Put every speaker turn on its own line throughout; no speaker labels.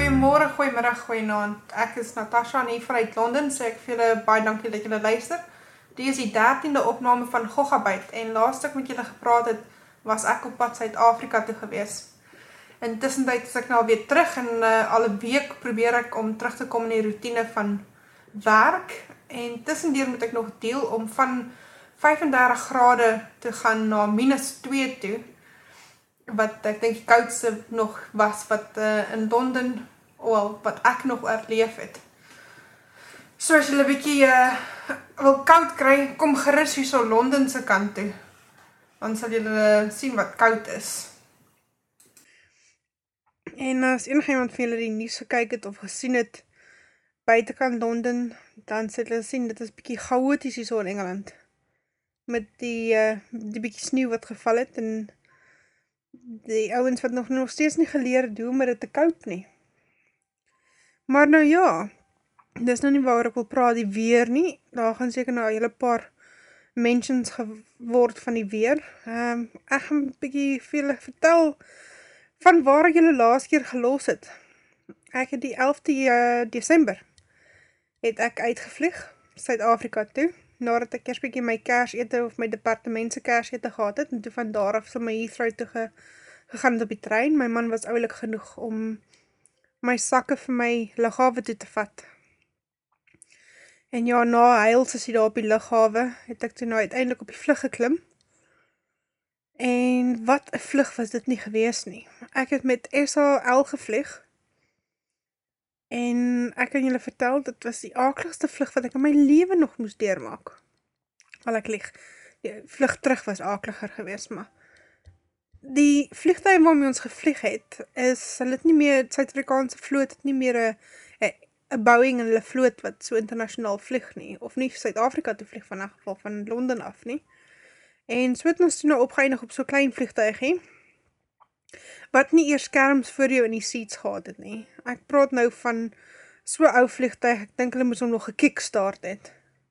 Goeiemôre, goeiemiddag, goeienaand. Ek is Natasha en hier vanuit Londen, so ek vir julle baie dankie dat julle luister. Dit is die 13de opname van Goggabyt en laaste ek met julle gepraat het, was ek op pad Suid-Afrika toe gewees. Intussentyd is ek nou weer terug en al 'n week probeer ek om terug te kom in die routine van werk en tussendeur moet ek nog deel om van 35 grade te gaan na -2 toe, wat ek dink die koudste nog was wat in Londen, wat ek nog oorleef het. So as julle 'n bietjie wil koud kry, kom gerus hier so Londen se kant toe. Dan sal julle sien wat koud is. En as enigiemand van julle die nuus gekyk het of gesien het buitekant Londen, dan sal julle sien dit is bietjie chaoties hier so in Engeland. Met die bietjie sneeu wat geval het en die ouens wat nog steeds nie geleer doen om dit te koop nie. Maar nou ja, dis nou nie waaroor ek wil praat, die weer nie. Daar gaan seker nou 'n hele paar mentions geword van die weer. Ek gaan 'n bietjie vir julle vertel van waar ek julle laas keer gelos het. Ek het die 11de Desember het ek uitgevlieg Suid-Afrika toe, nadat ek eers bietjie my Kersete of my departement se Kersete gehad het, en toe van daar af my Heathrow toe gegaan het op die trein. My man was oulik genoeg om my sakke vir my lughawe toe te vat. En ja, na huil sessie daar op die lughawe, het ek toe nou uiteindelik op die vlug geklim. En wat 'n vlug was dit nie gewees nie. Ek het met SAL gevlieg, en ek kan julle vertel, dit was die aakligste vlug wat ek in my lewe nog moes deurmaak. Al ek lieg, die vlug terug was aakliger geweest, maar die vliegtuig waarmee ons gevlieg het, hulle het nie meer, Suid-Afrikaanse vloot het nie meer 'n Boeing in hulle vloot wat so internasionaal vlieg nie, of nie Suid-Afrika toe vlieg van 'n geval van Londen af nie. En so het ons toe nou opgeëindig op so klein vliegtuigie, wat nie eers skerms vir jou in die seats gehad het nie. Ek praat nou van so ou vliegtuig, ek dink hulle moes hom nog gekickstart het.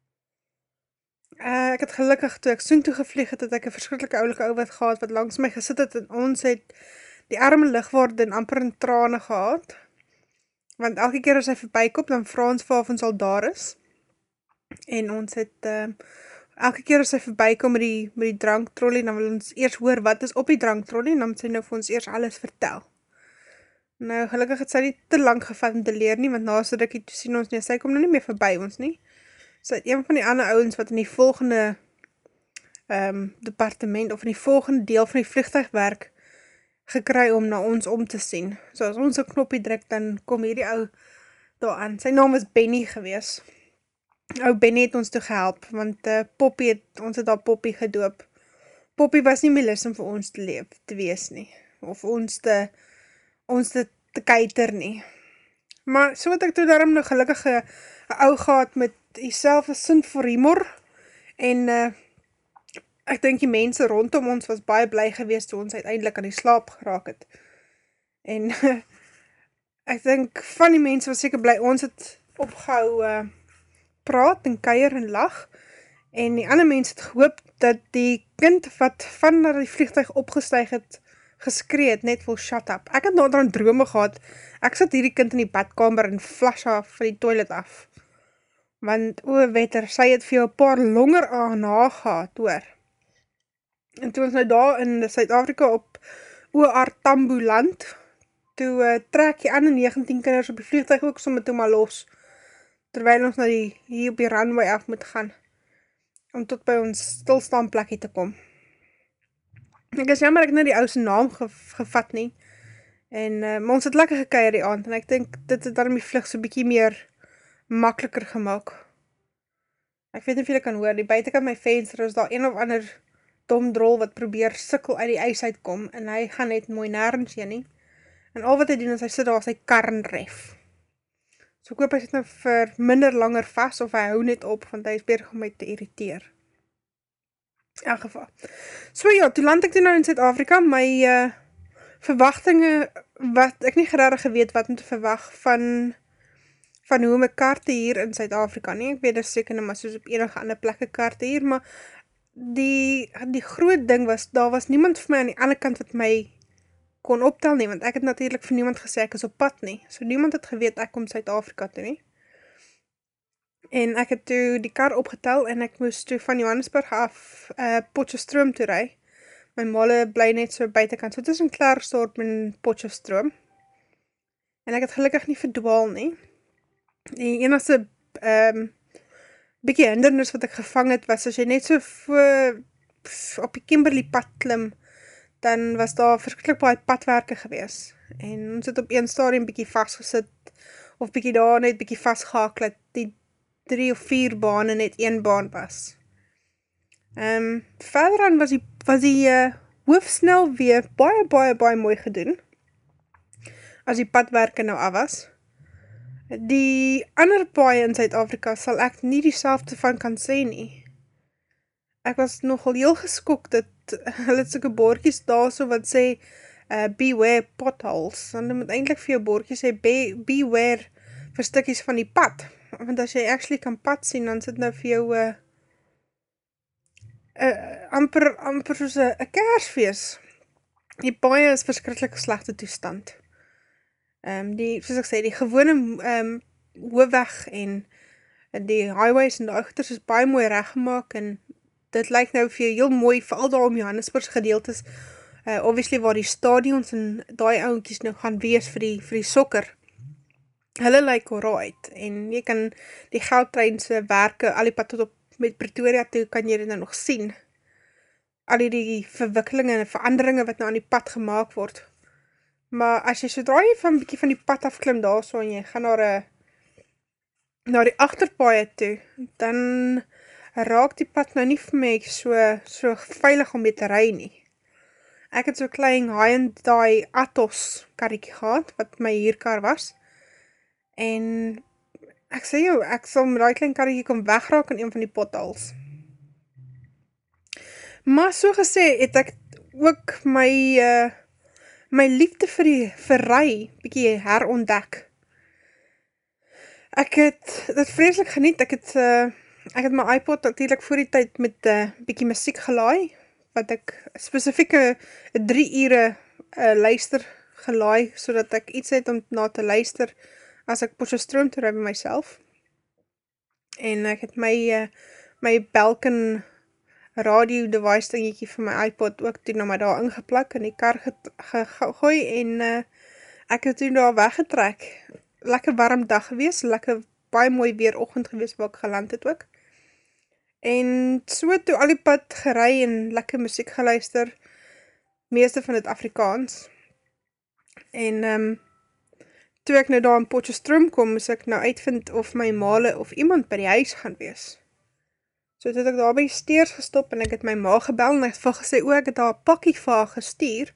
Ek het gelukkig toe ek soontoe gevlieg het, ek 'n verskriklike oulike ou wat gehad, wat langs my gesit het, en ons het die arme lugwaarde amper in trane gehad, want elke keer as hy verbykom, dan vra ons vir of ons al daar is, en ons het elke keer as hy verbykom met die dranktrolley, dan wil ons eers hoor wat is op die dranktrolley, en dan moet sy nou vir ons eers alles vertel. Nou, gelukkig het sy nie te lang gevat om te leer nie, want na so rukkie toe sien ons nie, sy kom nou nie meer verby ons nie. So een van die ander ouens wat in die volgende departement, of in die volgende deel van die vliegtuig werk, gekry om na ons om te sien. So as ons 'n knoppie druk, dan kom hierdie ou daar aan. Sy naam was Benny gewees. Ou Benny het ons toe gehelp, want ons het haar Poppy gedoop. Poppy was nie meer lus om vir ons te wees nie, of ons te kuiter nie. Maar so het ek toe daarom nou gelukkig 'n ou gehad met dieselfde sin vir humor, en ek dink die mense rondom ons was baie bly geweest toe ons uiteindelik aan die slaap geraak het. En ek dink van die mense was seker bly ons het opgehou praat en kuier en lag, en die ander mense het gehoop dat die kind wat van na die vliegtuig opgestyg het, geskree het, net wil shut up. Ek het naderhand drome gehad, ek sit hierdie kind in die badkamer en flush haar van die toilet af, want wetter, sy het vir jou 'n paar longer aan gehad, hoor. En toe ons nou daar in Suid-Afrika op OR Tambo land, toe trek die ander 19 kinders op die vliegtuig ook sommer toe maar los, terwyl ons nou hier op die runway af moet gaan, om tot by ons stilstaanplekkie te kom. Ek is jammer ek het nou die ou se naam gevat nie, en maar ons het lekker gekuier die aand, en ek dink dit het daarom die vlug so bietjie meer makliker gemaak. Ek weet nie of julle kan hoor, die buitekant my venster is daar een of ander domdrol wat probeer sukkel uit die ys uitkom, en hy gaan net mooi nêrens heen nie, en al wat hy doen is hy sit daar sy kar en ref. So ek hoop hy sit nou vir minder langer vas, of hy hou net op, want hy is besig om my te irriteer. In elk geval. So ja, toe land ek toe nou in Suid-Afrika, my verwagtinge, wat ek nie regtig geweet wat om te verwag van hoe my kaarte hier in Suid-Afrika nie, ek weet dis seker nou maar soos op enige ander plekke kaarte hier, maar die groot ding was, daar was niemand vir my aan die ander kant wat my kon optel nie, want ek het natuurlik vir niemand gesê ek is op pad nie. So niemand het geweet ek kom Suid-Afrika toe nie. En ek het toe die kar opgetel en ek moes toe van Johannesburg af Potchefstroom toe ry. My maale bly net so buitekant, so tussen Klerksdorp en Potchefstroom. En ek het gelukkig nie verdwaal nie. Die enigste bietjie hindernis wat ek gevang het, was as jy net so op die Kimberley pad klim, dan was daar verskriklik baie padwerke gewees. En ons het op een stadium bietjie vasgesit, of bietjie daar net bietjie vasgehaak, dat die 3 of 4 bane net 1 baan was. Verder aan was die hoofsnelweë baie mooi gedoen, as die padwerke nou af was. Die ander paaie in Suid-Afrika sal ek nie dieselfde van kan sê nie. Ek was nogal heel geskok dat hulle het sulke bordjies daar so wat sê beware potholes. Want hulle moet eintlik vir jou bordjies sê beware vir stukkies van die pad. Want as jy actually kan pad sien, dan sit nou vir jou amper soos 'n kersfees. Die paaie is verskriklik slegte toestand. Soos ek sê, die gewone hoofweg en die highways en die goeders is baie mooi reggemaak en dit lyk nou vir jou heel mooi, veral daar om Johannesburg gedeeltes, obviously waar die stadions en daai ouentjies nou gaan wees vir die sokker. Hulle lyk alright en jy kan die Gautrain se werke, al die pad tot op met Pretoria toe, kan jy dit nou nog sien. Al die verwikkelinge en veranderinge wat nou aan die pad gemaak word. Maar as jy sodra jy van bietjie van die pad afklim daar so en jy gaan na die agterpaaie toe, dan raak die pad nou nie vir my so veilig om mee te ry nie. Ek het so klein Hyundai Atos karretjie gehad, wat my huurkar was. En ek sê jou, ek sal met daai klein karretjie kom wegraak in een van die potholes. Maar so gesê het ek ook my liefde vir ry bietjie herontdek. Ek het dit vreeslik geniet. Ek het my iPod natuurlik voor die tyd met bietjie musiek gelaai, wat ek spesifieke 3 ure luister gelaai, sodat ek iets het om na te luister as ek Potchefstroom toe ry by myself. En ek het my Belkin radio device dingetjie vir my iPod ook toe nou maar daar ingeplak in die kar gegooi en ek het toe daar weggetrek. Lekker warm dag gewees, lekker baie mooi weeroggend gewees waar ek geland het ook. En so toe al die pad gery en lekker musiek geluister, meeste van dit Afrikaans. En toe ek nou daar in Potchefstroom kom, moes ek nou uitvind of my maale of iemand by die huis gaan wees. So het ek daar by die steers gestop en ek het my ma gebel en ek het vir gesê, ek het daar 'n pakkie vir haar gestuur.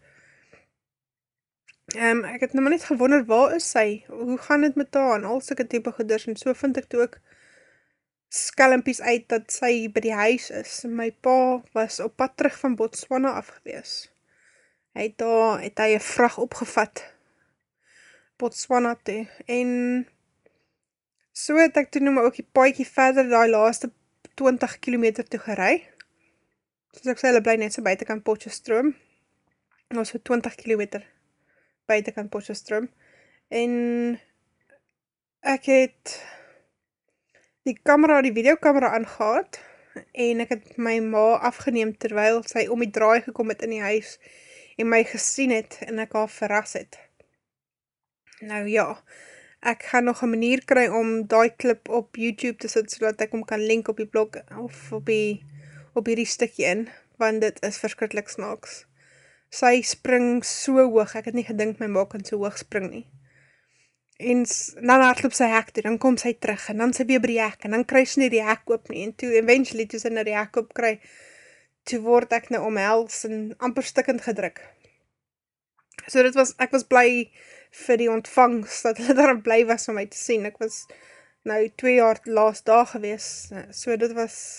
Ek het nou maar net gewonder, waar is sy? Hoe gaan dit met haar? En al sulke tipe goeders, en so vind ek toe ook skelmpies uit dat sy by die huis is. My pa was op pad terug van Botswana af gewees. Hy het hy 'n vrag opgevat, Botswana toe, en so het ek toe nou maar ook die paadjie verder, daai laaste 20 km toe gery. Soos ek sê, hulle bly net so buitekant Potchefstroom. Ons so 20 km buitekant Potchefstroom. En ek het die videokamera aangehad en ek het my ma afgeneem terwyl sy om die draai gekom het in die huis en my gesien het en ek haar verras het. Nou ja, ek gaan nog 'n manier kry om daai klip op YouTube te sit sodat ek hom kan link op die blog of op hierdie stukkie in, want dit is verskriklik snaaks. Sy spring so hoog, ek het nie gedink my ma kan so hoog spring nie. En dan hardloop sy hek toe, dan kom sy terug, en dan sy weer by die hek, en dan kry sy nie die hek oop nie, en toe eventually, toe sy nou die hek oop kry, toe word ek nou omhels en amper stikkend gedruk. So ek was bly vir die ontvangs, dat hulle daar bly was om my te sien. Ek was nou 2 jaar laas daar gewees, so dit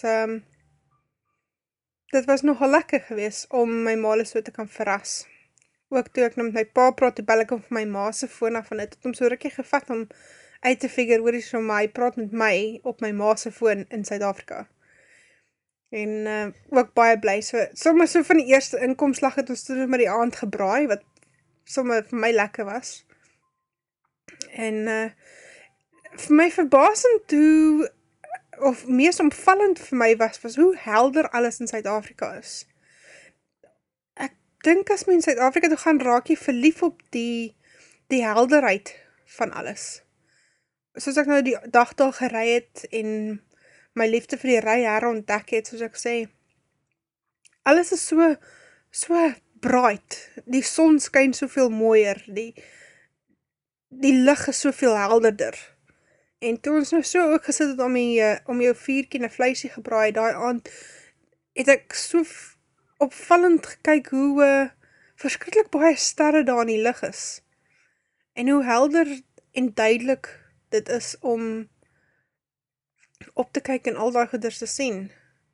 was nogal lekker gewees om my maale so te kan verras. Ook toe ek nou met my pa praat, toe bel ek hom vir my ma se foon af, en het hom so rukkie gevat om uit te figure, hoor so maar, hy praat met my op my ma se foon in Suid-Afrika. En ook baie bly, sommer so van die eerste inkomslag het ons toe met die aand gebraai, wat sommer vir my lekker was. En vir my verbasend hoe, of mees omvallend vir my was hoe helder alles in Suid-Afrika is. Ek dink as my in Suid-Afrika toe gaan, raak jy verlief op die helderheid van alles. Soos ek nou die dag daar gery het en my liefde vir die ry herontdek het, soos ek sê, alles is so bright, die son skyn soveel mooier, die lig is soveel helderder. En toe ons nou so ook gesit het om jou vuurtjie en 'n vleisie gebraai daai aand, het ek so opvallend gekyk hoe verskriklik baie sterre daar in die lig is. En hoe helder en duidelik dit is om op te kyk en al daai goeders te sien.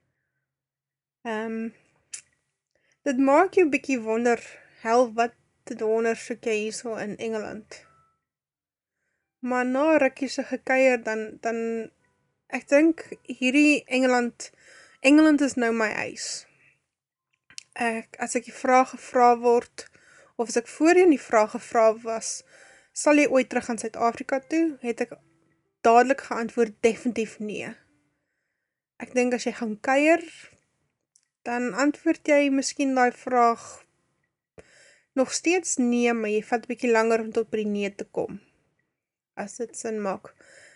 Dit maak jou bietjie wonder, wat te wonder soek jy hierso in Engeland. Maar na rukkie se gekuier, dan ek dink hierdie Engeland is nou my huis. As ek die vraag gevra word, of as ek voorheen die vraag gevra was, sal jy ooit terug aan Suid-Afrika toe, het ek dadelik geantwoord, definitief nee. Ek dink as jy gaan kuier, dan antwoord jy miskien daai vraag nog steeds nee, maar jy vat 'n bietjie langer om tot by die nee te kom. As dit sin maak.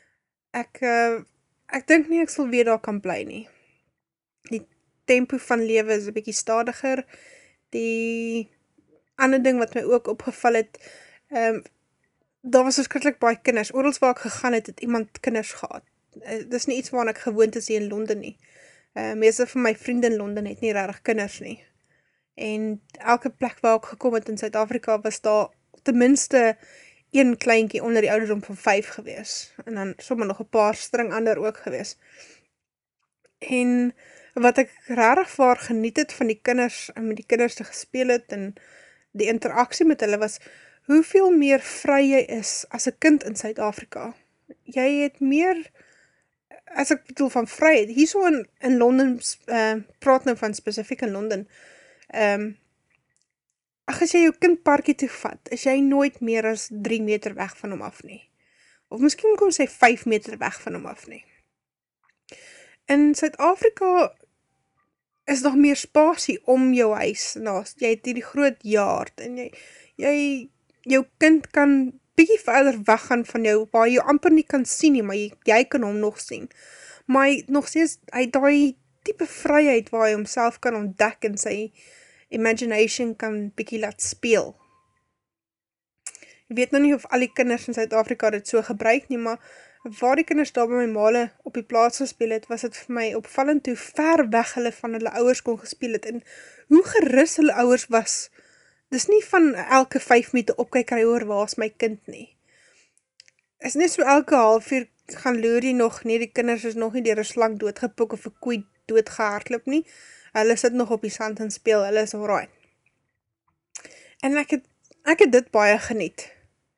Ek dink nie ek sal weer daar kan bly nie. Die tempo van lewe is 'n bietjie stadiger. Die ander ding wat my ook opgeval het, daar was verskriklik baie kinders. Oral waar ek gegaan het, het iemand kinders gehad. Dis nie iets waarna ek gewoond is hier in Londen nie. Meeste van my vriende in Londen het nie regtig kinders nie. En elke plek waar ek gekom het in Suid-Afrika was daar ten minste een kleintjie onder die ouderdom van 5 gewees. En dan sommer nog 'n paar string ander ook gewees. En wat ek regtig waar geniet het van die kinders, en met die kinders te gespeel het, en die interaksie met hulle was, hoeveel meer vry jy is as 'n kind in Suid-Afrika. Jy het meer, as ek bedoel van vryheid, hierso in Londen, praat nou van spesifiek in Londen, as jy jou kind parkie toe vat, is jy nooit meer as 3 meter weg van hom af nie. Of miskien kon sy 5 meter weg van hom af nie. In Suid-Afrika is nog meer spasie om jou huis, jy het hierdie groot yard, en jou kind kan bietjie verder weg gaan van jou, waar jy amper nie kan sien nie, maar jy kan hom nog sien. Maar hy het daai tipe vryheid waar hy homself kan ontdek en sy imagination kan bietjie laat speel. Ek weet nou nie of al die kinders in Suid-Afrika dit so gebruik nie, maar waar die kinders daar by my maale op die plaas gespeel het, was dit vir my opvallend hoe ver weg hulle van hulle ouers kon gespeel het, en hoe gerus hulle ouers was. Dis nie van elke 5 meter opkyk hy hoor, waar is my kind nie. Is nie so elke halfuur gaan loer jy nog, nee, die kinders is nog nie deur 'n slang doodgepik of 'n koei doodgehardloop nie. Hulle sit nog op die sand en speel, hulle is alright. En ek het dit baie geniet.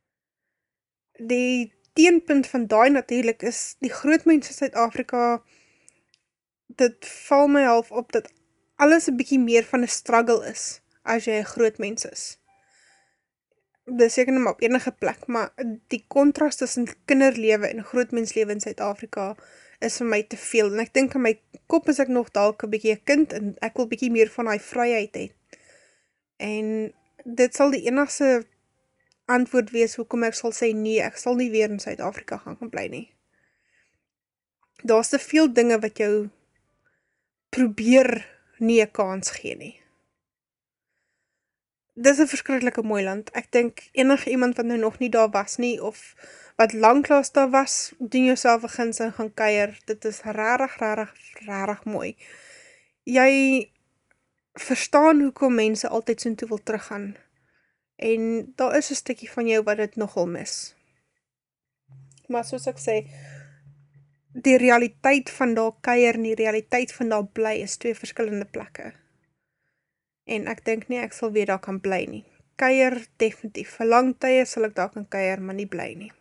Die teenpunt van daai natuurlik is, die groot mense in Suid-Afrika, dit val my half op, dat alles 'n bietjie meer van 'n struggle is, as jy 'n groot mens is. Dis seker nie maar op enige plek, maar die kontras tussen kinderlewe en grootmenslewe in Suid-Afrika is vir my te veel, en ek dink in my kop is ek nog dalk 'n bietjie 'n kind, en ek wil bietjie meer van daai vryheid hê. En dit sal die enigste antwoord wees, hoekom ek sal sê nee, ek sal nie weer in Suid-Afrika gaan bly nie. Daar's te veel dinge wat jou probeer nie 'n kans gee nie. Dis 'n verskriklike mooi land. Ek dink enige iemand wat nou nog nie daar was nie, of wat lanklaas daar was, doen jouself 'n guns en gaan kuier. Dit is rarig mooi. Jy verstaan hoekom mense altyd soontoe wil teruggaan. En daar is 'n stukkie van jou wat dit nogal mis. Maar soos ek sê, die realiteit van daar kuier en die realiteit van daar bly is 2 verskillende plekke. En ek dink nie ek sal weer daar kan bly nie. Kuier definitief. Vir lang tye sal ek daar kan kuier, maar nie bly nie.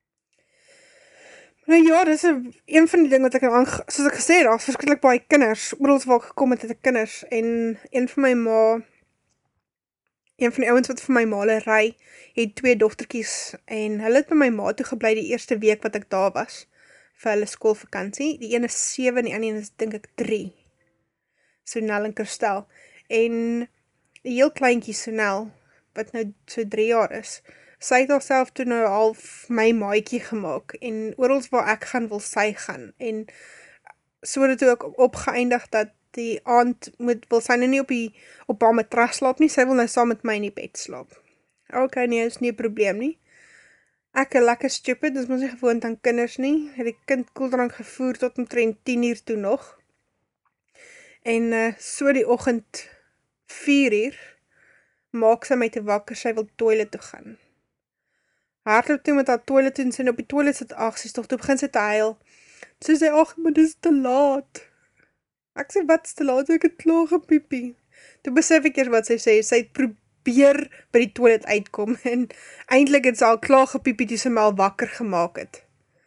Nou ja, dis een van die dinge wat ek soos ek gesê het, daar's verskriklik baie kinders. Oral waar ek gekom het, het ek kinders, en een van my ma Een van die ouens wat vir my maale ry, het 2 dogtertjies en hulle het by my ma toe gebly die eerste week wat ek daar was vir hulle skoolvakansie. Die een is 7 en die ander een is dink ek 3. Sonel en Kirstel. En die heel kleintjie Sonel, wat nou so 3 jaar is, sy het haarself toe nou half my maatjie gemaak en orals waar ek gaan wil sy gaan. En so het het ook opgeëindig dat die aand wil sy nou nie op haar matras slaap nie, sy wil nou saam met my in die bed slaap. Ok, nee, is nie 'n probleem nie. Ek lekker stupid, dis mos nie gewoond aan kinders nie, het die kind koeldrank gevoer tot omtrent 10 uur toe nog. En so die oggend 4 uur, maak sy my te wakker, sy wil toilet toe gaan. Hardloop toe met haar toilet toe en sy op die toilet sit, ag, sy is toch toe begin sy te huil. So sê, ag, maar dis te laat. Ek sê, wat is te laat? Ek het klaar gepiepie. Toe besef ek eers wat sy sê, sy het probeer by die toilet uitkom, en eindelijk het sy al klaar gepiepie toe sy my al wakker gemaakt het.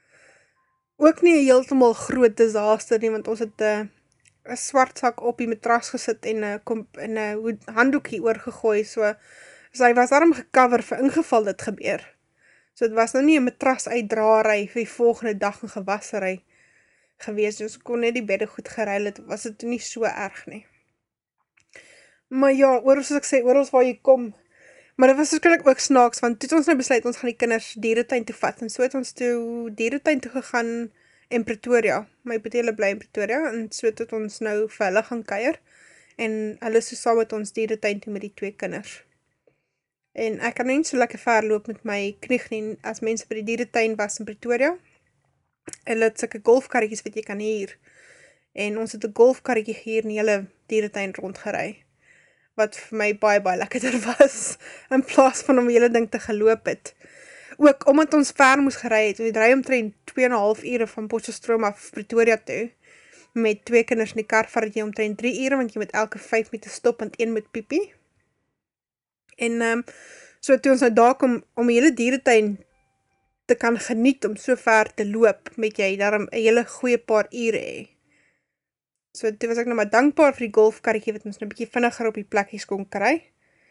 Ook nie 'n heeltemal groot disaster nie, want ons het 'n swart sak op die matras gesit en 'n handdoekie oorgegooi, so sy was daarom gecover vir ingeval dit gebeur. So het was nou nie 'n matras uitdraary vir die volgende dag en gewassery gewees, ons kon net die bedde goed geruil het, was dit nie so erg nie. Maar ja, soos ek sê, orals waar jy kom, maar dit was verskillik ook snaaks, want toe het ons nou besluit, ons gaan die kinders dieretuin toe vat, en so het ons toe dieretuin toe gegaan in Pretoria, my Petele bly in Pretoria, en so het ons nou vir hulle gaan kuier, en hulle is so saam met ons dieretuin toe met die 2 kinders. En ek kan nie so lekker ver loop met my knieg nie, as mense by die dieretuin was in Pretoria, hulle het sulke golfkarretjies wat jy kan huur, en ons het 'n golfkarretjie gehuur en die hele dieretuin rondgery, wat vir my baie, baie lekkerder was, in plaas van om die hele ding te geloop het. Ook, omdat ons ver moes gery het, ons ry omtrent 2,5 ure van Potchefstroom af Pretoria toe, met 2 kinders in die kar, vat jy omtrent 3 ure, want jy moet elke 5 minute stop, want 1 moet piepie. En so toe ons nou daar kom, om die hele dieretuin te kan geniet, om so ver te loop, met jy daarom 'n hele goeie paar ure hê. So toe was ek nou maar dankbaar vir die golfkarretjie, wat ons nou bietjie vinniger op die plekkies kon kry.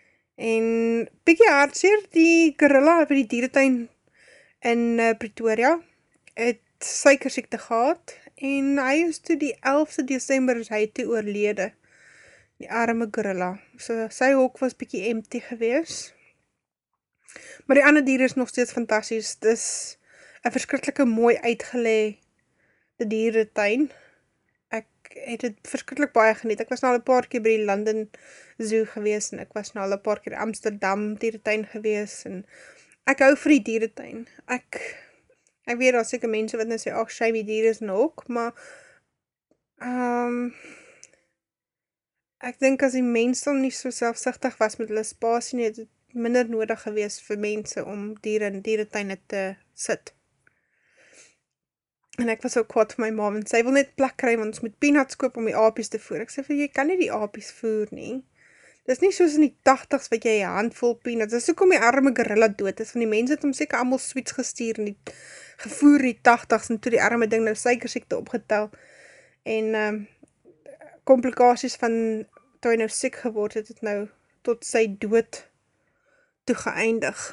En bietjie hartseer, die gorilla by die dieretuin in Pretoria, het suikersiekte gehad, en hy is toe die 11de Desember is hy toe oorlede, die arme gorilla. So sy hok was bietjie empty gewees. Maar die ander diere is nog steeds fantasties, dis 'n verskriklike mooi uitgelê dieretuin. Ek het dit verskriklik baie geniet, ek was nou al 'n paar keer by die London Zoo gewees, en ek was nou al 'n paar keer Amsterdam dieretuin gewees, en ek hou vir die dieretuin. Ek weet, daar seker mense wat nou sê, ag, shame die diere is in 'n hok, maar ek dink as die mens dan nie so selfsugtig was met hulle spasie nie, het dit minder nodig gewees vir mense om diere in dieretuine te sit. En ek was so kwaad vir my ma, want sy wil net plek kry, want ons moet peanuts koop om die apies te voer. Ek sê vir jy kan nie die apies voer nie. Dis nie soos in die 80s wat jy 'n handvol peanuts, dis hoekom die arme gorilla dood is, van die mense het hom seker almal sweets gestuur en gevoer in die 80s, en toe die arme ding nou suikersiekte opgetel, en komplikasies van, toe hy nou siek geword het, het nou tot sy dood toe geëindig.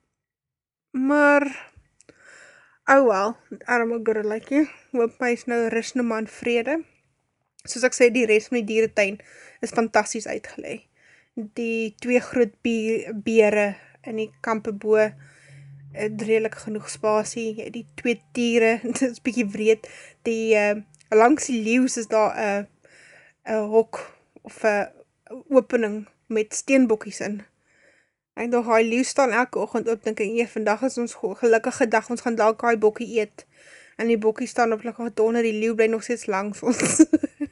Maar oh wel, arme gorillaatjie, hoop my is nou rus nou maar in vrede. Soos ek sê, die res van die dieretuin is fantasties uitgelê. Die 2 groot beere in die kampe bo, het redelik genoeg spasie, die 2 tiere, dit is bietjie wreed, langs die leeu's is daar 'n hok, of 'n opening met steenbokkies in. En dan die leeu staan elke oggend op, dink ek, vandag is ons gelukkige dag, ons gaan dalk daai bokkie eet. En die bokkie staan op lekker gedonder, die leeu bly nog steeds langs ons.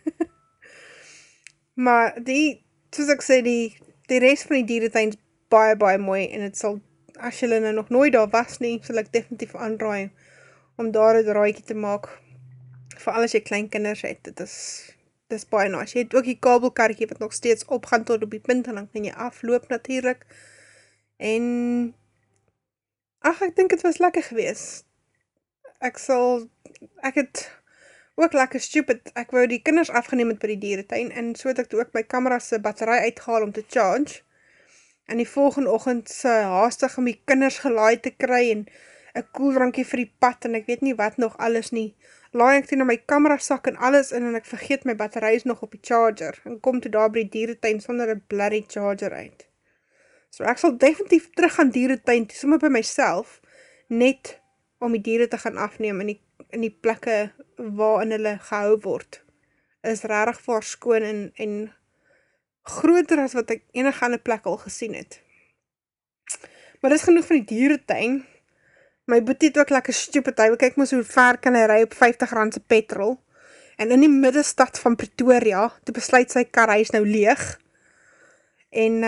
Maar soos ek sê, die res van die dieretuin is baie, baie mooi, en het sal, as julle nou nog nooit daar was nie, sal ek definitief aanraai, om daar 'n draaitjie te maak, veral as jy klein kinders het, dit is baie nice. Jy het ook die kabelkarretjie, wat nog steeds opgaan tot op die punt, en dan kan jy afloop natuurlik. En ek dink het was lekker gewees. Ek het ook lekker stupid, ek wou die kinders afgeneem het by die dieretuin, en so het ek toe ook my kamera se battery uitgehaal om te charge, en die volgende oggend haastig om die kinders gelaai te kry, en 'n koeldrankie vir die pad, en ek weet nie wat nog alles nie, laai ek toe na my kamerasak en alles in, en ek vergeet my battery is nog op die charger, en kom toe daar by die dieretuin sonder 'n bloody charger uit. So ek sal definitief terug gaan dieretuin, sommer by myself, net om die diere te gaan afneem in die plekke waarin hulle gehou word, is regtig vir skoon en groter as wat ek enige ander plek al gesien het. Maar dis genoeg van die dieretuin. My boetie het ook lekker stupid, hy wil kyk mos hoe ver kan hy ry op R50 se petrol, en in die middestad van Pretoria, toe besluit sy kar, hy is nou leeg, en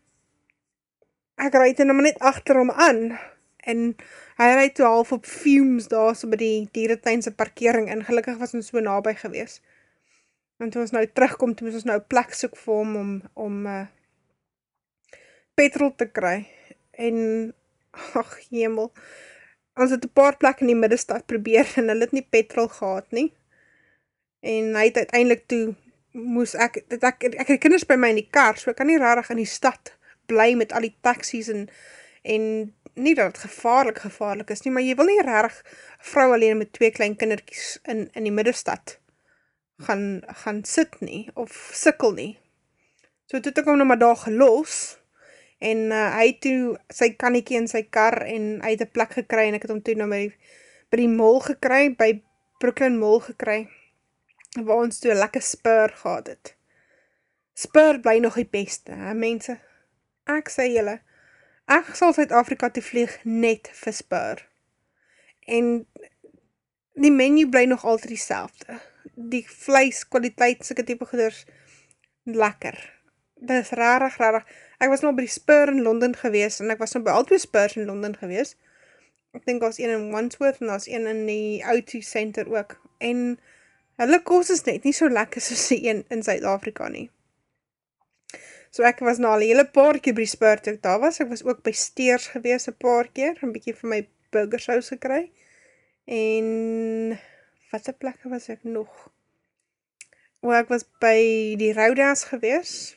ek ry toe nou maar net agter hom aan, en hy ry toe half op fumes daar so by die dieretuin se parkering in, gelukkig was ons so naby gewees. En toe ons nou terugkom, toe moes ons nou 'n plek soek vir hom om petrol te kry, en ag hemel, ons het 'n paar plekke in die middestad probeer, en hulle het nie petrol gehad nie, en hy het uiteindelik toe, moes ek het kinders by my in die kar, so ek kan nie regtig in die stad bly met al die taksies, en nie dat het gevaarlik is nie, maar jy wil nie regtig 'n vrou alleen met 2 klein kindertjies in die middestad gaan sit nie, of sukkel nie. So toe het ek hom nou maar daar gelos, en hy het toe sy kannetjie in sy kar, en hy het 'n plek gekry, en ek het hom toe nou by die mall gekry, by Brooklyn Mall gekry, waar ons toe 'n lekker Spur gehad het. Spur bly nog die beste, hè, mense. Ek sê julle, ek sal Suid-Afrika toe vlieg net vir Spur. En die menu bly nog altyd dieselfde. Die vleis, kwaliteit, sulke tipe goeders, lekker. Dit is rarig. Ek was nou by die Spur in Londen gewees, en ek was nou by al 2 Spurs in Londen gewees. Ek dink daar's een in Wandsworth, en daar's een in die O2 Center ook. En hulle kos is net nie so lekker soos die een in Suid-Afrika nie. So ek was nou al 'n hele paar keer by die Spur toe ek daar was. Ek was ook by Steers gewees 'n paar keer, 'n bietjie vir my burgersous gekry. En watter plekke was ek nog? Ek was by die Roadhouse gewees.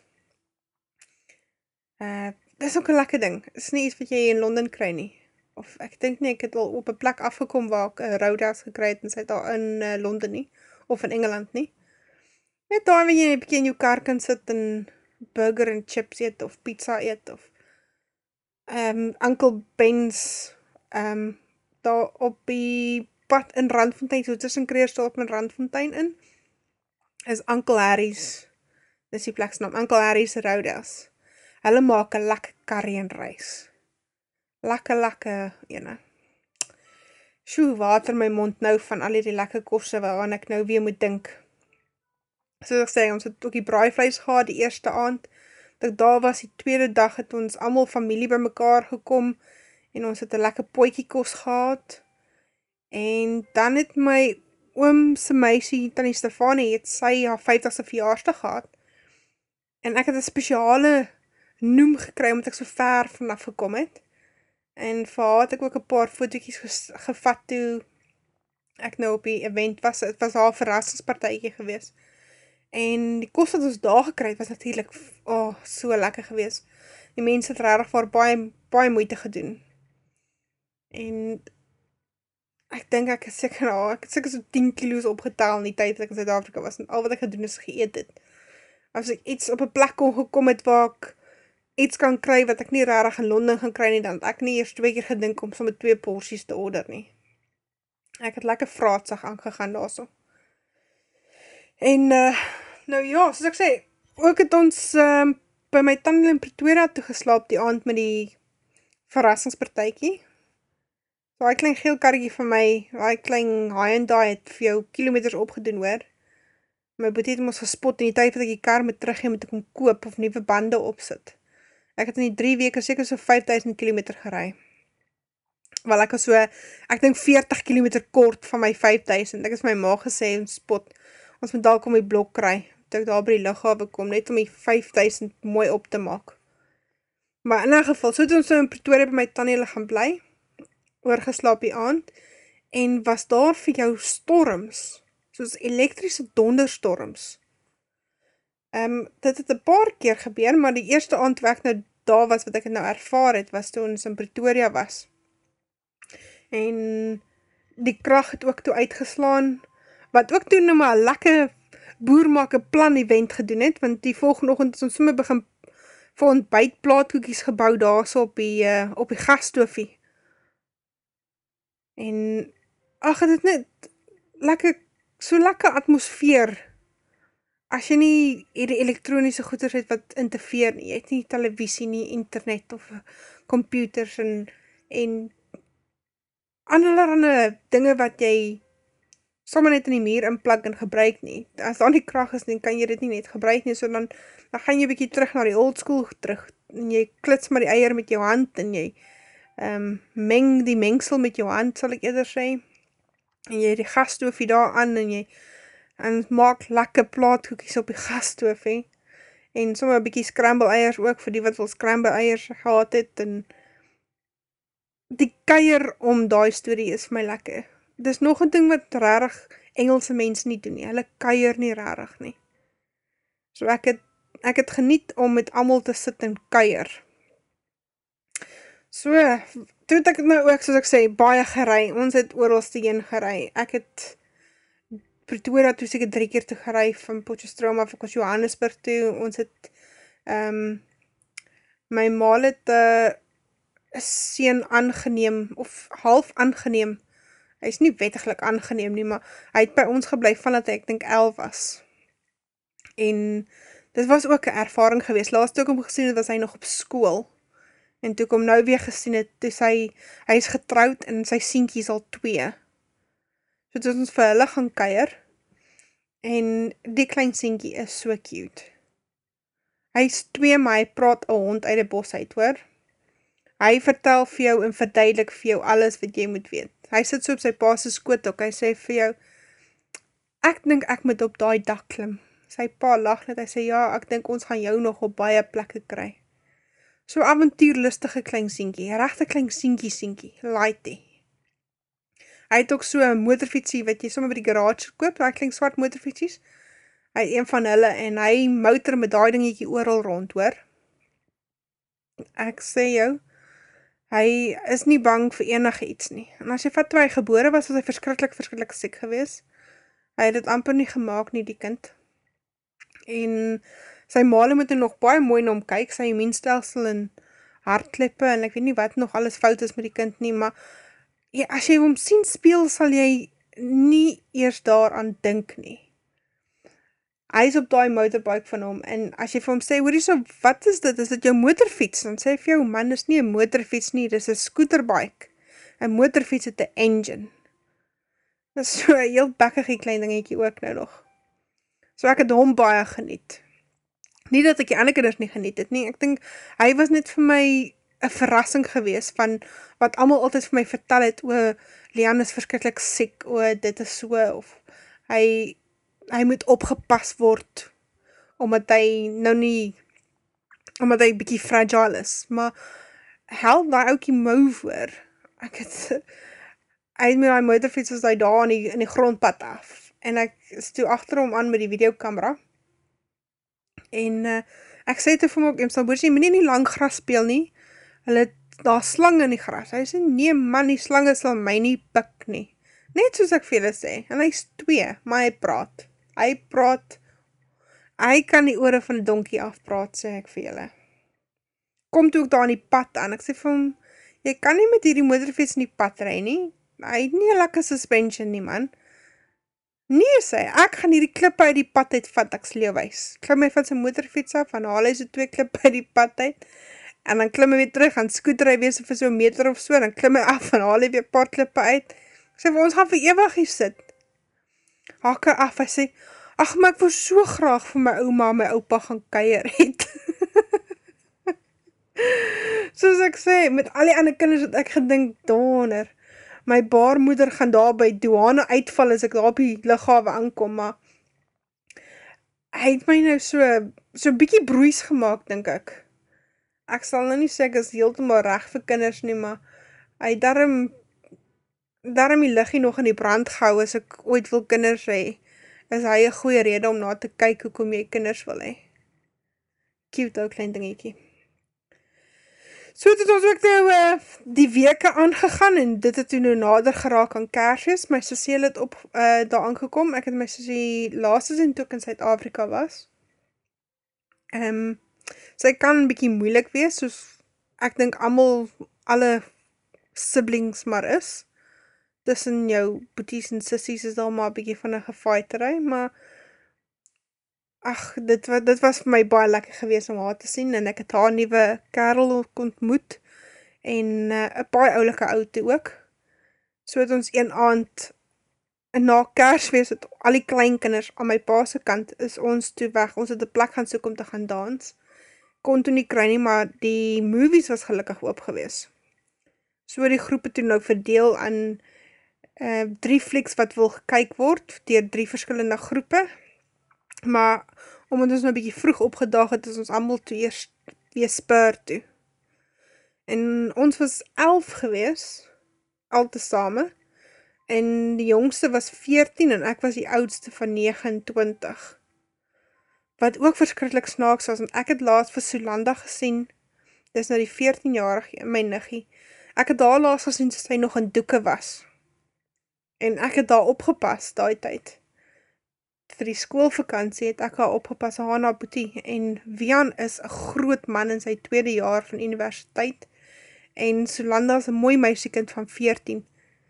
Dis ook 'n lekker ding. Dis nie iets wat jy in Londen kry nie. Of ek dink nie, ek het al op 'n plek afgekom waar ek 'n Roadhouse gekry het, en sy het daar in Londen nie, of in Engeland nie. Net daar waar jy 'n bietjie in jou kar kan sit en burger en chips eet, of pizza eet, of Uncle Ben's, daar op die pad in Randfontein, so tussen Kreersdorp en Randfontein in, is Uncle Harry's, dis die plek se naam, Uncle Harry's Roadhouse. Hulle maak 'n lekker curry en rys. Lekker ene. Sjoe, water my mond nou van al hierdie lekker kosse waaraan ek nou weer moet dink. Soos ek sê, ons het ook die braaivleis gehad die eerste aand, dat ek daar was, die tweede dag het ons almal familie by mekaar gekom, en ons het 'n lekker potjie kos gehad, en dan het my oom se meisie, Tannie Stefanie, het sy haar 50ste verjaarsdag gehad, en ek het 'n spesiale noem gekry, omdat ek so ver vanaf gekom het, en vir haar het ek ook 'n paar fotootjies gevat toe ek nou op die event was. Het was haar verrassingspartytjie gewees, en die kos wat ons daar gekry het, was natuurlik so lekker gewees. Die mense het regtig vir baie moeite gedoen, en ek dink ek het seker so 10 kilos opgetel in die tyd dat ek in Suid-Afrika was, en al wat ek gedoen is geëet het. As ek iets op 'n plek kon gekom het waar ek iets kan kry wat ek nie regtig in Londen gaan kry nie, dan het ek nie eers 2 keer gedink om sommer 2 porsies te order nie. Ek het lekker vraatsig aangegaan daarso. En nou ja, soos ek sê, ook het ons by my tannie in Pretoria toe geslaap die aand met die verrassingspartytjie. So daai klein geel karretjie van my, daai klein Hyundai het vir jou kilometers opgedoen, hoor. My boetie het ons gespot, in die tyd wat ek die kar moet teruggee, moet ek hom koop of nuwe bande opsit. Ek het in die 3 weke seker so 5000 kilometer gery. Wel ek was so, ek dink 40 kilometer kort van my 5000. Ek het my ma gesê, ons spot, ons moet dalk om die blok kry, toe ek daar by die lughawe kom, net om die 5000 mooi op te maak. Maar in 'n geval, so het ons so in Pretoria by my tannie hulle gaan bly, oorgeslaap die aand, en was daar vir jou storms, soos elektriese donderstorms. Dit het 'n paar keer gebeur, maar die eerste aand toe ek nou daar was wat ek het nou ervaar het, was toe ons in Pretoria was. En die krag het ook toe uitgeslaan, wat ook toe nou maar 'n lekker boer maak 'n plan event gedoen het, want die volgende oggend het ons sommer begin vir ontbyt plaatkoekies gebou daarso op die gasstoofie. En ag, dit het net lekker, so lekker atmosfeer. As jy nie hierdie elektroniese goeders het wat interfereer nie, jy het nie televisie nie, internet of computers en allerlei dinge wat jy sommer net in die muur inplug en gebruik nie. As daar nie krag is, dan kan jy dit nie net gebruik nie, so dan gaan jy bietjie terug na die old school terug, en jy klits maar die eier met jou hand, en jy meng die mengsel met jou hand, sal ek eerder sê, en jy die gasstoofie daar aan, en maak lekker plaatkoekies op die gasstoofie, en sommer 'n bietjie scramble eiers ook, vir die wat wil scramble eiers gehad het, en die kuier om daai storie is vir my lekker. Dis nog 'n ding wat rarig Engelse mense nie doen nie, hulle kuier nie rarig nie. So ek het geniet om met almal te sit en kuier. So, toe het ek nou ook, soos ek sê, baie gery, ons het oralste heen gery, ek het Pretoria toe seker 3 keer te gery, van Potchefstroom af, ek was Johannesburg toe, ons het, my maal het, 'n seun aangeneem, of half aangeneem, hy is nie wettiglik aangeneem nie, maar hy het by ons gebly vandat hy, ek dink 11 was, en dit was ook 'n ervaring geweest, laas toe ek hom gesien het, was hy nog op skool, en toe ek hom nou weer gesien het, toe hy is getrouwd, en sy seentjie is al 2, so toe ons vir hulle gaan kuier, en die klein seentjie is so cute. Hy is 2, maar hy praat 'n hond uit die bos uit, hoor. Hy vertel vir jou en verduidelik vir jou alles wat jy moet weet. Hy sit so op sy pa se skoot ook, hy sê vir jou, ek dink ek moet op daai dak klim. Sy pa lag net, hy sê, ja, ek dink ons gaan jou nog op baie plekke kry. So avontuurlustige klein seentjie, 'n regte klein seentjie, laaitie. Hy het ook so 'n motorfietsie wat jy sommer by die garage koop, daai klein swart motorfietsies. Hy het een van hulle en hy motor met daai dingetjie oral rond, hoor. Ek sê jou, hy is nie bang vir enige iets nie. En as jy vat toe hy gebore was hy verskriklik siek geweest. Hy het dit amper nie gemaak nie, die kind. En sy maale moet nog baie mooi na hom kyk, sy immuunstelsel en hartkleppe, en ek weet nie wat nog alles fout is met die kind nie, maar ja, as jy hom sien speel, sal jy nie eers daaraan dink nie. Hy is op daai motorbike van hom, en as jy vir hom sê, hoorie so, wat is dit? Is dit jou motorfiets? Dan sê hy vir jou, man, dis nie 'n motorfiets nie, dis 'n scooterbike. 'n Motorfiets het 'n engine. Dis so 'n heel bekkigie klein dingetjie ook nou nog. So ek het hom baie geniet. Nie dat ek die ander kinders nie geniet het nie, ek dink, hy was net vir my 'n verrassing geweest van wat almal altyd vir my vertel het, o, Leon is verskriklik siek, o, dit is so, of hy moet opgepas word, omdat hy bietjie fragile is, maar help daai ouetjie move, hoor. Hy het met daai motorfiets was hy daar in die grondpad af, en ek is toe agter hom aan met die videokamera, en ek sê toe vir hom ook, jy moet nie in die lang gras speel nie, hulle het daar slang in die gras, hy sê, nee man, die slange sal my nie pik nie, net soos ek vir julle sê, en hy is 2, maar hy praat, hy kan die ore van die donkie afpraat, sê ek vir julle. Kom toe ook daar in die pad aan, ek sê vir hom, jy kan nie met hierdie motorfiets in die pad ry nie, hy het nie 'n lekker suspension nie, man. Nee, sê, ek gaan hierdie klippe uit die pad uitvat, ek sal jou wys. Klim hy van sy motorfiets af, en haal hy so 2 klippe uit die pad uit, en dan klim hy weer terug, en scooter hy weer vir so 'n meter of so, dan klim hy af, en haal hy weer 'n paar klippe uit. Ek sê, ons gaan vir ewig hier sit. Hake af, hy sê, ag, maar ek wil so graag vir my ouma en my oupa gaan kuier het. Soos ek sê, met al die ander kinders het ek gedink, donder, my baarmoeder gaan daar by douane uitval as ek daar op die lughawe aankom, maar hy het my nou so bietjie broeis gemaak, dink ek. Ek sal nou nie sê ek is heeltemal reg vir kinders nie, maar hy darm die liggie nog in die brand gehou, as ek ooit wil kinders hê, is hy 'n goeie rede om na te kyk hoekom jy kinders wil hê. Cute ou klein dingetjie. So het ons ook nou die weke aangegaan en dit het toe nou nader geraak aan Kersfees. My sussie het daar aangekom. Ek het my sussie laaste sien toe ek in Suid-Afrika was. Sy kan 'n bietjie moeilik wees, soos ek dink alle siblings maar is. Tussen jou boeties en sissies is daar maar 'n bietjie van 'n gefaitery, maar ag, dit was vir my baie lekker geweest om haar te sien en ek het haar nuwe kerel ontmoet en 'n baie oulike ou toe ook. So het ons een aand en na Kersfees het al die kleinkinders aan my pa se kant is ons toe weg. Ons het 'n plek gaan soek om te gaan dans. Kon toe nie kry nie, maar die movies was gelukkig oop gewees. So die groepe toe nou verdeel aan 3 flieks wat wil gekyk word deur 3 verskillende groepe. Maar omdat ons nou 'n bietjie vroeg opgedaag het, is ons almal toe eers weer Spur toe. En ons was 11 gewees, al tesame. En die jongste was 14 en ek was die oudste van 29. Wat ook verskriklik snaaks was, want ek het laas vir Solanda gesien, dis nou die 14-jarige, my niggie. Ek het daar laas gesien, soos sy nog in doeke was. En ek het daar opgepas, daai tyd. Vir die skoolvakansie het ek haar opgepas, haar na boetie. En Wian is 'n groot man in sy 2de jaar van universiteit. En Solanda is 'n mooi meisiekind van 14.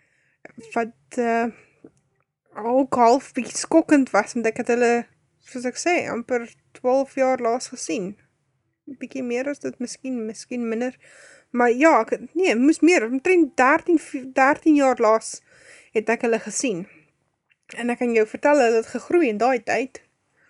Wat ook half bietjie skokkend was, want ek het hulle, soos ek sê, amper 12 jaar laas gesien. Bietjie meer as dit, miskien minder. Maar ja, moes meer, omtrent 13 jaar laas het ek hulle gesien. En ek kan jou vertel, hulle het gegroei in daai tyd.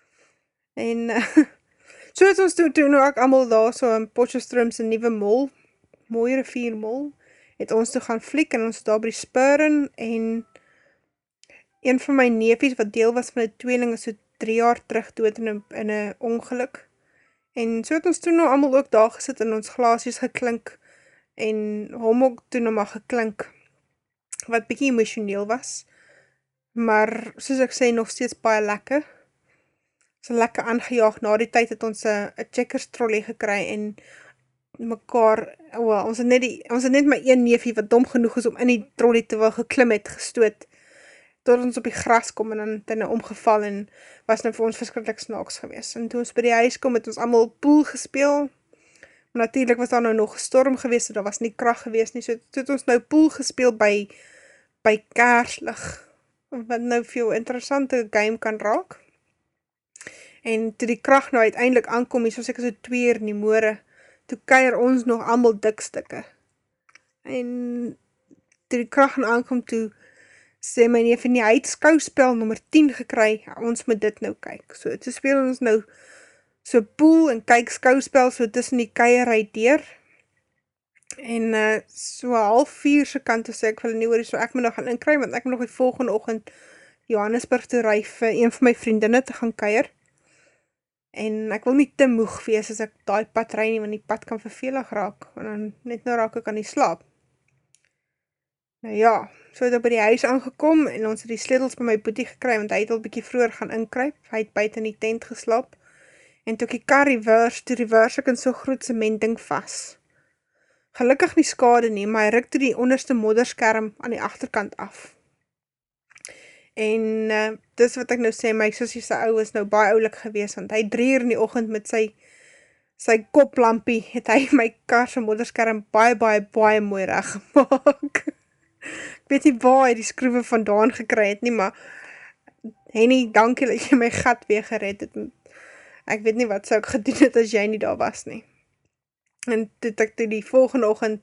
En so het ons toe nou ook almal daar so in Potchefstroom se nuwe mall, mooi riviermall, het ons toe gaan fliek en ons daar by die Spur in, en een van my neefies wat deel was van 'n tweeling is so 3 jaar terug dood in 'n ongeluk. En so het ons toe nou almal ook daar gesit en ons glasies geklink en hom ook toe nou maar geklink, wat bietjie emosioneel was. Maar soos ek sê, nog steeds baie lekker. So lekker aangejaag. Na die tyd het ons 'n checkers trolley gekry en mekaar, ons het net my een neefie wat dom genoeg is om in die trolley te wil geklim het, gestoot, tot ons op die gras kom en dan het hy nou omgeval en was nou vir ons verskriklik snaaks geweest. En toe ons by die huis kom, het ons almal pool gespeel, maar natuurlik was daar nou nog 'n storm geweest, so daar was nie krag geweest nie, so het ons nou pool gespeel by Kerslig, wat nou vir jou interessante game kan raak. En toe die krag nou uiteindelik aankom, soos ek so 2 uur in die môre, toe kuier ons nog almal dikstukke. En toe die krag nou aankom, toe sê my neef en hy het skouspel nommer 10 gekry, ons moet dit nou kyk. So toe speel ons nou so pool en kyk skouspel so tussen die kuiery deur. En so 3:30 se kant toe sê ek vir hulle nie hoor, so ek moet nou gaan inkry, want ek moet nog die volgende oggend Johannesburg toe ry vir een van my vriendinne te gaan kuier. En ek wil nie te moeg wees as ek daai pad ry nie, want die pad kan vervelig raak, en dan net nou raak ek aan die slaap. Nou ja, so het ek by die huis aangekom, en ons het die sleutels by my boetie gekry, want hy het al bietjie vroeër gaan inkruip, hy het buite in die tent geslaap, en toe ek die kar reverse ek in so groot sementding vas. Gelukkig nie skade nie, maar hy ruk toe die onderste modderskerm aan die agterkant af. En dis wat ek nou sê, my sussie se ou is nou baie oulik geweest, want hy 3 uur in die oggend met sy koplampie, het hy my kar se modderskerm baie mooi reg gemaak. Ek weet nie waar hy die skroewe vandaan gekry het nie, maar Henny, dankie dat jy my gat weer gered het. Ek weet nie wat sou ek gedoen het as jy nie daar was nie. En toe het ek die volgende oggend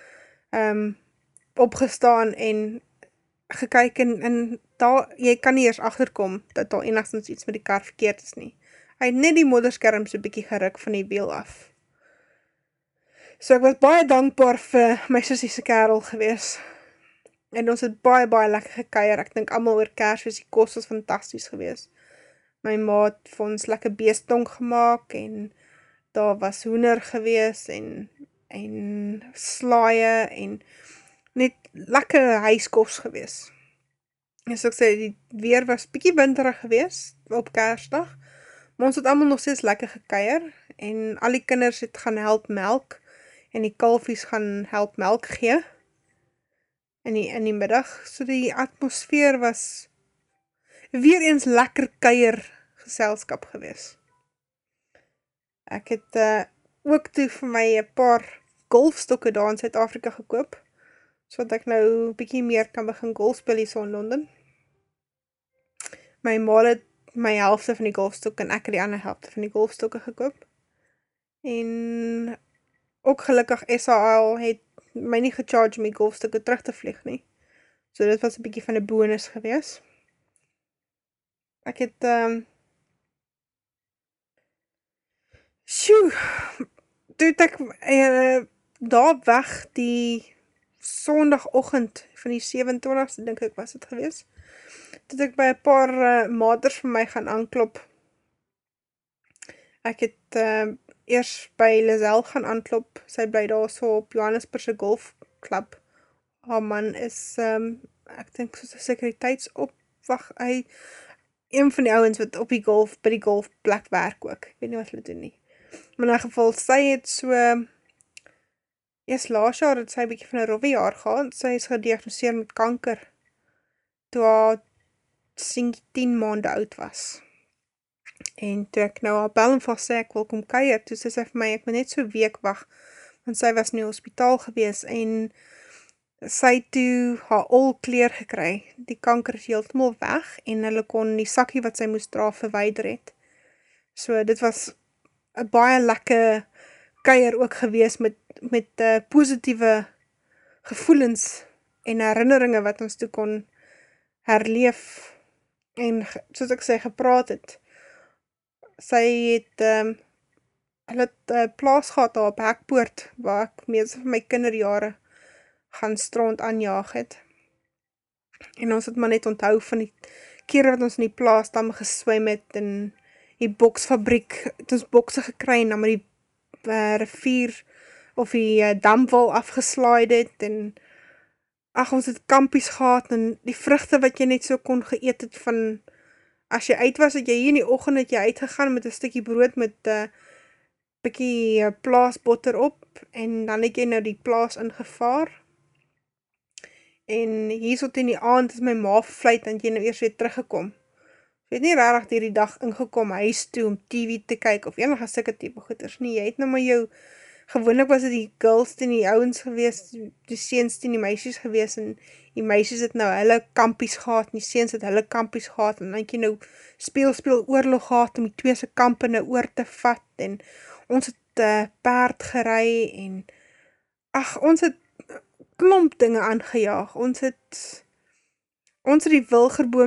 opgestaan en gekyk en daar, jy kan nie eers agterkom dat daar enigstens iets met die kar verkeerd is nie. Hy het net die modderskerm so bietjie geruk van die wiel af. So ek was baie dankbaar vir my sussie se kerel gewees. En ons het baie lekker gekuier. Ek dink almal oor Kersfees, die kos was fantasties gewees. My ma het vir ons lekker beestong gemaak en daar was hoender gewees en slaaie en net lekker huiskos gewees. En so ek sê, die weer was bietjie winterig gewees op Kersdag, maar ons het almal nog steeds lekker gekuier en al die kinders het gaan help melk en die kalfies gaan help melk gee in die middag. So die atmosfeer was weer eens lekker kuier geselskap gewees. Ek het ook toe vir my 'n paar golfstokke daar in Suid-Afrika gekoop, sodat ek nou 'n bietjie meer kan begin golf speel hier so in Londen. My ma het my helfte van die golfstokke en ek het die ander helfte van die golfstokke gekoop. En ook gelukkig SAL het my nie gecharge om die golfstokke terug te vlieg nie. So dit was 'n bietjie van 'n bonus gewees. Ek het toe het ek daar weg die Sondagoggend van die 27ste dink ek was dit gewees. Toe het ek by 'n paar maters vir my gaan aanklop. Ek het eers by Lizelle gaan aanklop. Sy bly daar so op Johannesburg se golfklub. Haar man is ek dink soos 'n sekuriteitsopwag. Hy een van die ouens wat op die by die golfplek werk ook. Ek weet nie wat hulle doen nie. Maar in 'n geval, sy het so eers laas jaar het sy 'n bietjie van 'n rowwe jaar gehad. Sy is gediagnoseer met kanker toe haar seentjie 10 maande oud was. En toe ek nou haar bel en vir sê ek wil kom kuier, toe sê sy vir my ek moet net so 'n week wag, want sy was in die hospitaal gewees en sy het toe haar olkleur gekry. Die kanker is heeltemal weg en hulle kon die sakkie wat sy moes dra verwyder het. So dit was 'n baie lekker kuier ook gewees met positiewe gevoelens en herinneringe wat ons toe kon herleef en soos ek sê gepraat het. Sy het hulle het plaas gehad daar op Hekpoort waar ek meeste van my kinderjare gaan strand aanjaag het. En ons het maar net onthou van die kere wat ons in die plaasdam geswem het en die boksfabriek, het ons bokse gekry en dan met die rivier of die damwal afgeslaaid het en ons het kampies gehad en die vrugte wat jy net so kon geëet het van, as jy uit was, het jy hier in die oggend het jy uitgegaan met 'n stukkie brood met bietjie plaasbotter op en dan het jy nou die plaas ingevaar. En hier so teen die aand is my ma vervlieg en jy nou eers weer teruggekom. Jy het nie regtig hierdie dag ingekom huis toe om TV te kyk of enige sulke tipe goeders nie. Jy het nou maar jou gewoonlik was dit die girls teen die ouens gewees, die seuns teen die meisies gewees en die meisies het nou hulle kampies gehad en die seuns het hulle kampies gehad en dan het jy nou speel oorlog gehad om die twee se kampe nou oor te vat en ons het perd gery en ons het klomp dinge aangejaag. Ons het die wilgerboom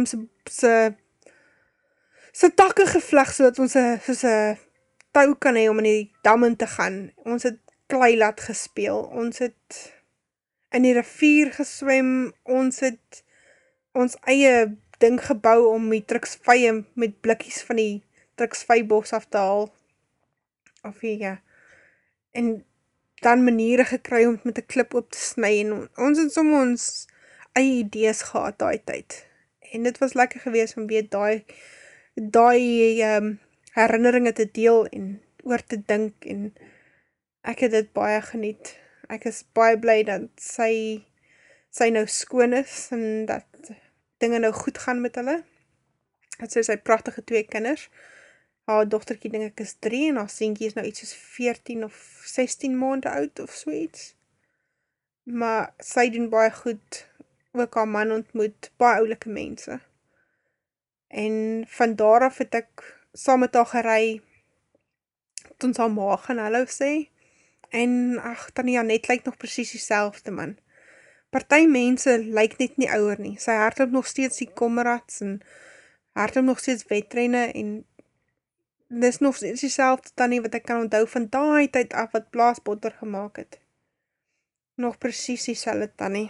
se takke gevleg sodat ons soos 'n tou kan hê om in die dam in te gaan. Ons het kleilat gespeel. Ons het in die rivier geswem. Ons het ons eie ding gebou om die truksvye met blikkies van die truksvybos af te haal. Of ja. En dan maniere gekry om met 'n klip oop te sny en ons het sommer ons eie idees gehad daai tyd. En dit was lekker geweest om weer daai herinneringe te deel en oor te dink en ek het dit baie geniet. Ek is baie bly dat sy nou skoon is en dat dinge nou goed gaan met hulle. Dat sy pragtige 2 kinders. Haar dogtertjie dink ek is 3 en haar seentjie is nou iets soos 14 of 16 maande oud of so iets. Maar sy doen baie goed, ook haar man ontmoet, baie oulike mense. En van daar af het ek saam met haar gery, het ons haar ma gaan hallo sê, en Tannie Janet lyk nog presies dieselfde man. Party mense lyk net nie ouer nie, sy hardloop nog steeds die Comrades en hardloop nog steeds wedrenne en dis nog steeds dieselfde tannie wat ek kan onthou van daai tyd af wat plaasbotter gemaak het. Nog presies dieselfde tannie.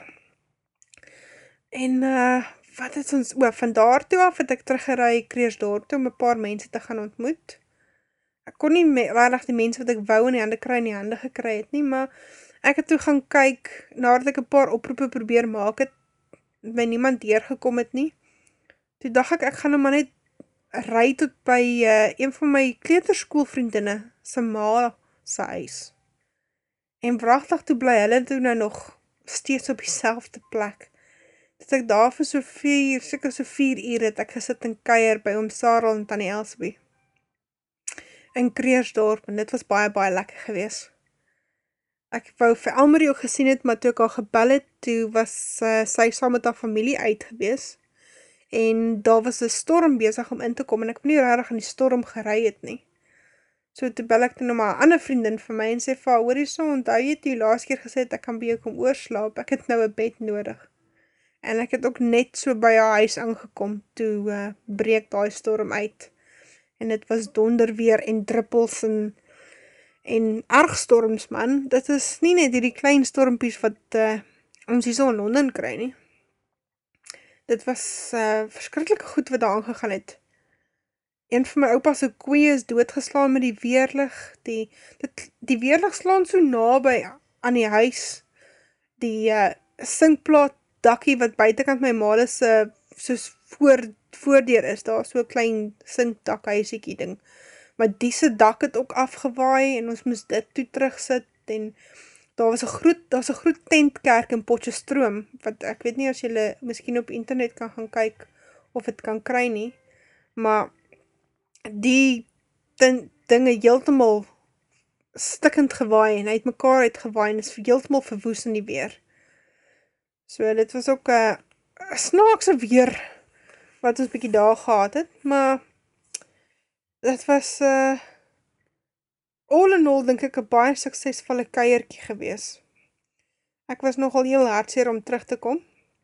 En wat het ons, van daar toe af het ek teruggery Kreersdorp toe om 'n paar mense te gaan ontmoet. Ek kon nie regtig die mense wat ek wou in die hande kry in die hande gekry het nie, maar ek het toe gaan kyk, nadat ek 'n paar oproepe probeer maak het, by niemand deurgekom het nie. Toe dink ek gaan nou maar net ry tot by een van my kleuterskoolvriendinne se ma se huis. En wragtig toe bly hulle toe nou nog steeds op dieselfde plek. Dat ek daar vir seker so 4 ure het ek gesit en kuier by oom Sarel en tannie Elsbie in Kreersdorp, en dit was baie, baie lekker gewees. Ek wou vir Elmarie ook gesien het, maar toe ek haar gebel het, toe was sy saam met haar familie uit gewees, en daar was 'n storm besig om in te kom, en ek het nie regtig in die storm gery het nie. So toe bel ek toe nou maar 'n ander vriendin vir my, en sê vir haar, hoor hierso, onthou jy toe laas keer gesê het, ek kan by jou kom oorslaap, ek het nou 'n bed nodig. En ek het ook net so by haar huis aangekom, toe breek daai storm uit. En dit was donderweer en druppels en erg storms, man. Dit is nie net hierdie klein stormpies wat ons hier so in Londen kry nie. Dit was verskriklike goed wat daar aangegaan het. Een van my oupa se koeie is doodgeslaan met die weerlig. Die weerlig slaan so naby aan die huis. Die sinkplaat dakkie wat buitekant my ma is soos voordeur is, daar so 'n klein sinkdakhuisiekie ding. Maar die se dak het ook afgewaai en ons moes dit toe terugsit, en daar was 'n groot tentkerk in Potchefstroom, wat ek weet nie as jy miskien op internet kan gaan kyk of het kan kry nie, maar die dinge heeltemal stikkend gewaai en uit mekaar uitgewaai en is heeltemal verwoes in die weer. So dit was ook 'n snaakse weer wat ons bietjie daar gehad het, maar dit was all in all dink ek 'n baie suksesvolle kuiertjie gewees. Ek was nogal heel hartseer om terug te kom.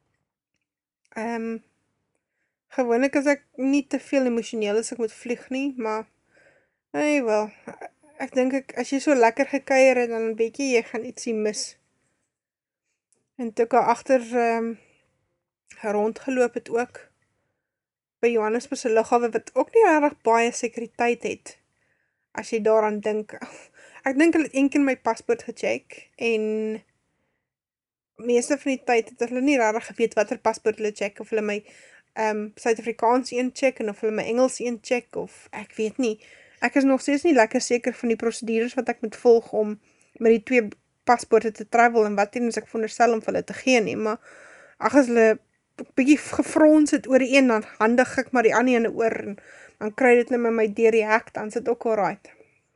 Gewoonlik is ek nie te veel emosioneel as ek moet vlieg nie, maar wel, ek dink as jy so lekker gekuier het, dan weet jy gaan ietsie mis. En toe ek agter rondgeloop het ook, by Johannesburg se lughawe, wat ook nie regtig baie sekuriteit het, as jy daaraan dink. Ek dink hulle het een keer my paspoort gecheck, en meeste van die tyd het hulle nie regtig geweet watter paspoort hulle check, of hulle my Suid-Afrikaans een check, en of hulle my Engels een check, of ek weet nie. Ek is nog steeds nie lekker seker van die prosedures wat ek moet volg om met die 2 paspoorte te travel, en wat eens ek veronderstel om vir hulle te gee nie, maar as hulle bietjie gefrons het oor die een, dan handig ek maar die ander ene oor, en dan kry dit net met my deur die hek, dan sit ook alright.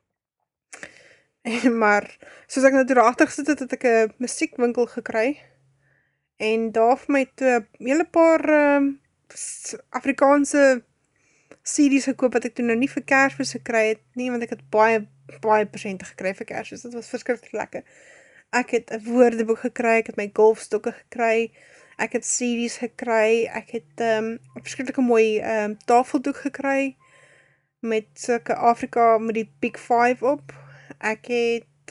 Maar, soos ek nou toe daarachter gesit het, het ek 'n musiekwinkel gekry, en daar vir my toe 'n hele paar Afrikaanse CD's gekoop, wat ek toe nou nie vir Kersfees gekry het nie, want ek het baie persente gekry vir Kersfees, dit was verskriklik lekker. Ek het 'n woordeboek gekry, ek het my golfstokke gekry, ek het CD's gekry, ek het 'n verskriklike mooi tafeldoek gekry, met sulke Afrika met die Big 5 op. Ek het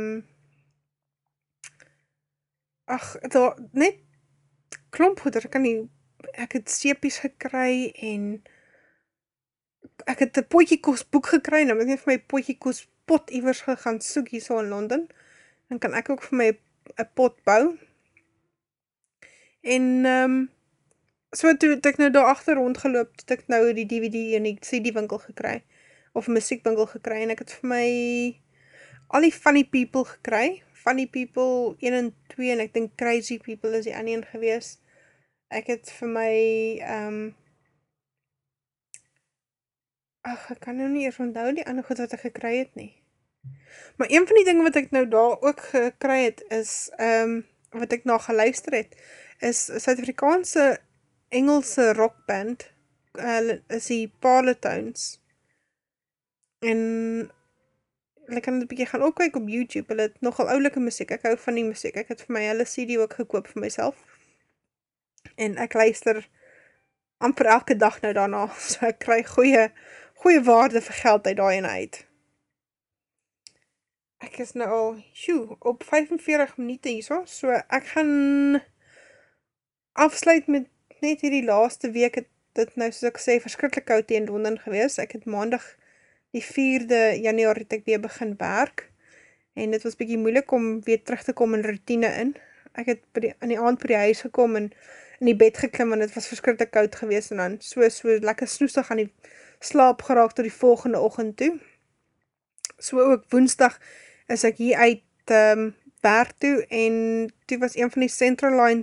net klomp goeder, ek het seepies gekry, en ek het 'n potjiekos boek gekry, nou moet ek net vir my potjiekos pot iewers gaan soek hier so in Londen, dan kan ek ook vir my 'n pot bou. En so toe het ek nou daar agter rondgeloop, het ek nou die DVD en die CD winkel gekry, of musiekwinkel gekry, en ek het vir my al die Funny People gekry, Funny People 1 en 2, en ek dink Crazy People is die ander een gewees. Ek het vir my ek kan nou nie eers onthou die ander goed wat ek gekry het nie. Maar een van die dinge wat ek nou daar ook gekry het, is wat ek na geluister het, is Suid-Afrikaanse Engelse rockband, is die Parlotones, en ek kan dit bietjie gaan opkyk op YouTube, hulle het nogal oulike musiek, ek hou van die musiek, ek het vir my hulle CD ook gekoop vir myself, en ek luister amper elke dag nou daarna, so ek kry goeie waarde vir geld uit daai en uit. Ek is nou al, op 45 minute hierso, so ek gaan afsluit met net hierdie laaste week, het dit nou soos ek sê, verskriklik koud in Londen gewees. Ek het maandag die 4de Januarie het ek weer begin werk, en dit was bietjie moeilik om weer terug te kom in routine in. Ek het aan die aand by die huis gekom, en in die bed geklim, want dit was verskriklik koud gewees, en dan so lekker snoesig aan die slaap geraak tot die volgende oggend toe. So ook Woensdag is ek hier uit werk toe, en toe was een van die Central Line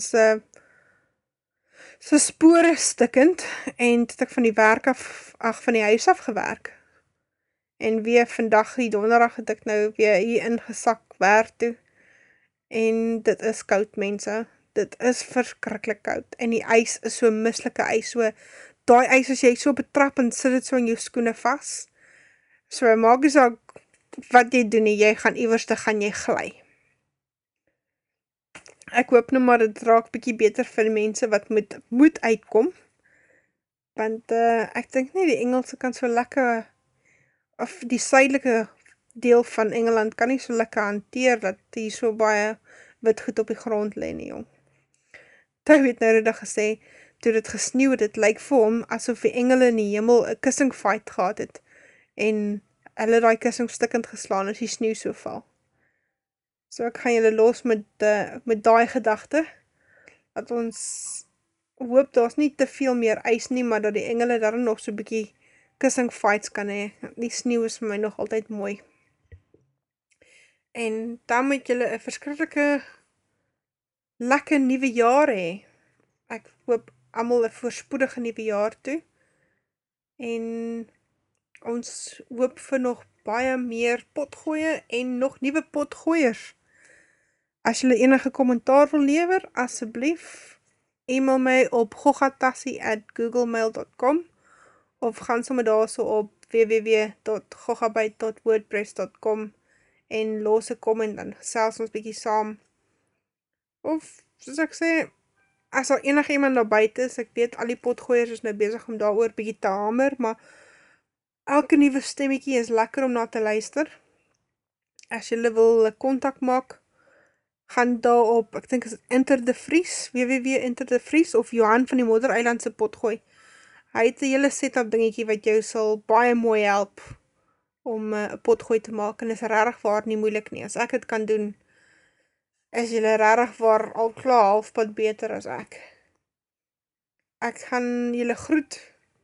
se spore stikkend, en toe het ek van die werk van die huis af gewerk. En weer vandag, die donderdag, het ek nou weer hier ingesak werk toe, en dit is koud, mense. Dit is verskriklik koud, en die ys is so mislike ys, so daai ys as jy so betrap en sit dit so in jou skoene vas. So maak nie saak wat jy doen nie, jy gaan iewers te gaan jy gly. Ek hoop nou maar dit raak bietjie beter vir mense wat moet uitkom, want ek dink nie die Engelse kan so lekker, of die suidelike deel van Engeland kan nie so lekker hanteer dat hier so baie wit goed op die grond lê nie, jong. Hy het nou die dag gesê, toe dit gesneeuw het, het lyk vir hom asof die engele in die hemel 'n kissing fight gehad het, en hulle daai kussing stikkend geslaan as die sneeuw so val. So ek gaan julle los met daai gedagte, dat ons hoop daar's nie te veel meer ys nie, maar dat die engele daar nog so bietjie kissing fights kan hê. Die sneeuw is vir my nog altyd mooi. En dan moet julle 'n verskriklike lekker nuwe jaar hê. Ek hoop almal 'n voorspoedige nuwe jaar toe. En ons hoop vir nog baie meer potgoeie en nog nuwe potgoeiers. As julle enige kommentaar wil lewer, asseblief e-mail my op goggatassie@googlemail.com of gaan sommer daarso op www.goggabyte.wordpress.com en los 'n comment, dan gesels ons bietjie saam. Of soos ek sê, as daar enige iemand daar buite is, ek weet al die potgoeiers is nou besig om daaroor bietjie te hamer, maar elke nuwe stemmetjie is lekker om na te luister. As julle wil kontak maak, gaan daar op, ek dink is Enter de Vries, www.Enter de Vries, of Johan van die Moddereiland se potgooi. Hy het 'n hele setup dingetjie wat jou sal baie mooi help om 'n potgooi te maak, en is regtig waar nie moeilik nie. As ek dit kan doen, is julle regtig waar al klaar halfpad beter as ek. Ek gaan julle groet,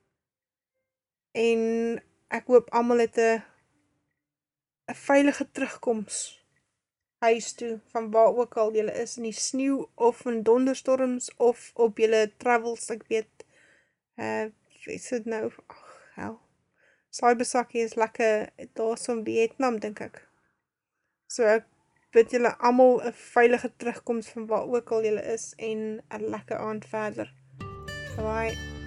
en ek hoop almal het 'n veilige terugkoms huis toe, van waar ook al julle is, in die sneeuw, of in donderstorms, of op julle travels, ek weet, is dit nou, Saibasaki is lekker, daar so in Vietnam, dink ek. So ek bid julle almal 'n veilige terugkoms van waar ook al julle is, en 'n lekker aand verder. Bye.